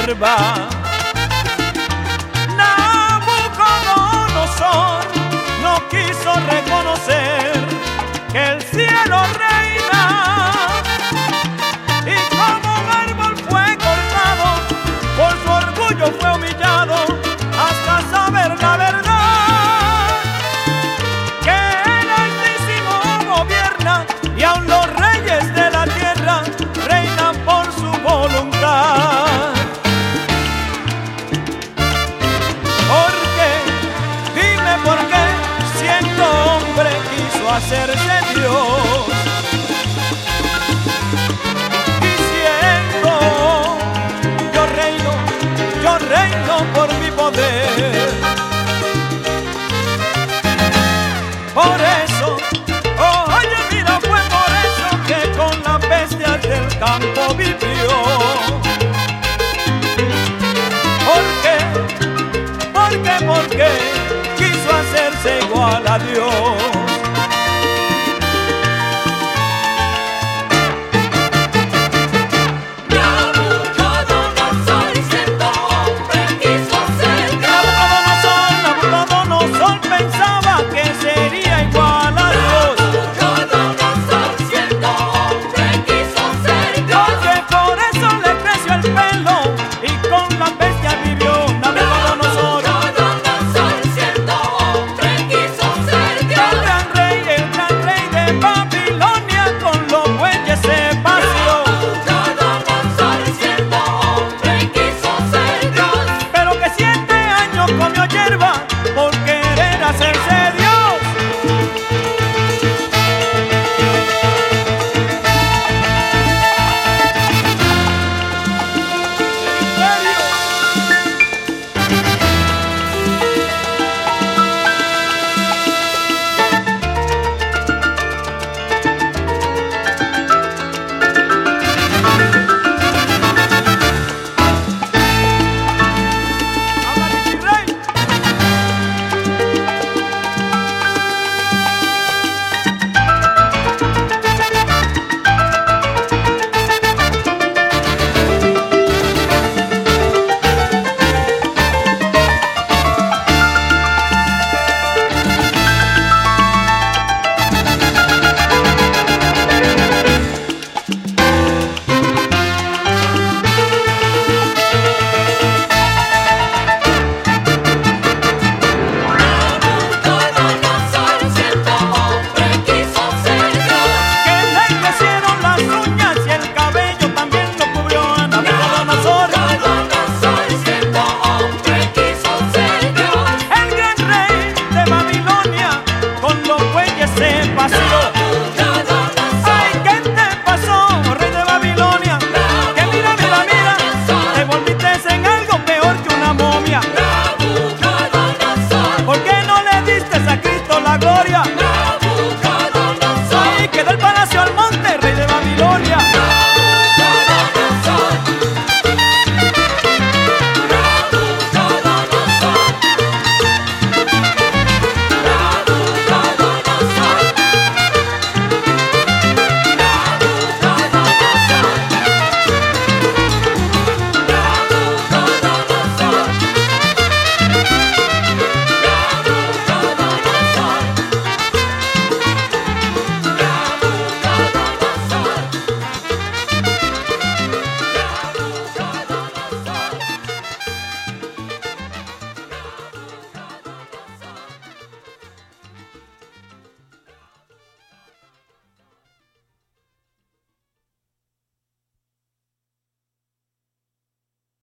hierba. Nabucodonosor no quiso reconocer que el cielo reina, y como un árbol fue cortado, por su orgullo fue humillado, hasta saber la verdad, que el Altísimo gobierna y aun los reyes de la tierra reinan por su voluntad. ¿Por qué? Dime por qué, siendo hombre quiso hacerse Dios, diciendo yo reino por mi poder. Por eso, oye mira, fue por eso que con las bestias del campo vivió. ¿Por qué? Porque quiso hacerse igual a Dios.